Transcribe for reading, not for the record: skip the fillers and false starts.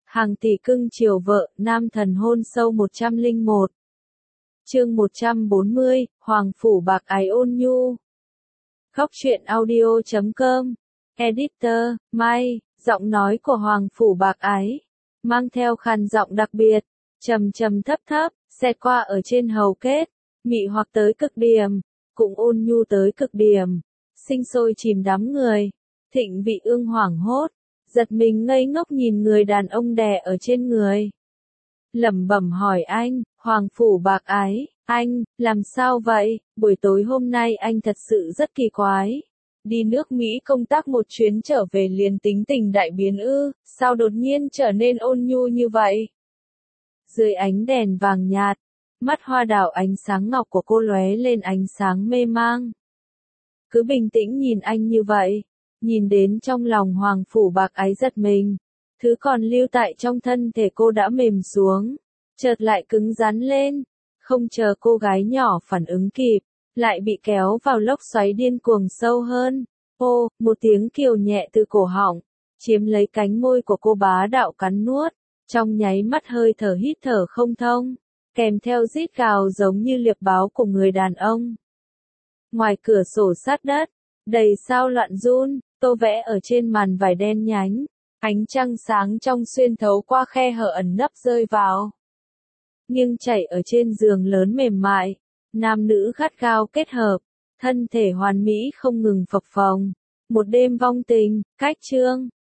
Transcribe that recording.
Hàng tỷ cưng chiều vợ, nam thần hôn sâu 101. Chương 140, Hoàng phủ bạc ái ôn nhu. Góc truyện audio.com. Editor, Mai, giọng nói của Hoàng phủ bạc ái, mang theo khàn giọng đặc biệt, trầm trầm thấp thấp, xẹt qua ở trên hầu kết, mị hoặc tới cực điểm, cũng ôn nhu tới cực điểm, sinh sôi chìm đắm người. Thịnh Vị Ương hoảng hốt, giật mình ngây ngốc nhìn người đàn ông đè ở trên người. Lẩm bẩm hỏi anh, Hoàng phủ bạc ái, anh, làm sao vậy? Buổi tối hôm nay anh thật sự rất kỳ quái. Đi nước Mỹ công tác một chuyến trở về liền tính tình đại biến ư, sao đột nhiên trở nên ôn nhu như vậy? Dưới ánh đèn vàng nhạt, mắt hoa đào ánh sáng ngọc của cô lóe lên ánh sáng mê mang. Cứ bình tĩnh nhìn anh như vậy, nhìn đến trong lòng Hoàng phủ bạc ái giật mình. Thứ còn lưu tại trong thân thể cô đã mềm xuống, chợt lại cứng rắn lên. Không chờ cô gái nhỏ phản ứng kịp, lại bị kéo vào lốc xoáy điên cuồng sâu hơn. Ô, một tiếng kiều nhẹ từ cổ họng, chiếm lấy cánh môi của cô bá đạo cắn nuốt. Trong nháy mắt hơi thở hít thở không thông, kèm theo rít gào giống như liệp báo của người đàn ông. Ngoài cửa sổ sát đất, đầy sao loạn run, tô vẽ ở trên màn vải đen nhánh. Ánh trăng sáng trong xuyên thấu qua khe hở ẩn nấp rơi vào. Nghiêng chảy ở trên giường lớn mềm mại, nam nữ gắt gao kết hợp, thân thể hoàn mỹ không ngừng phập phồng. Một đêm vong tình, cách chương.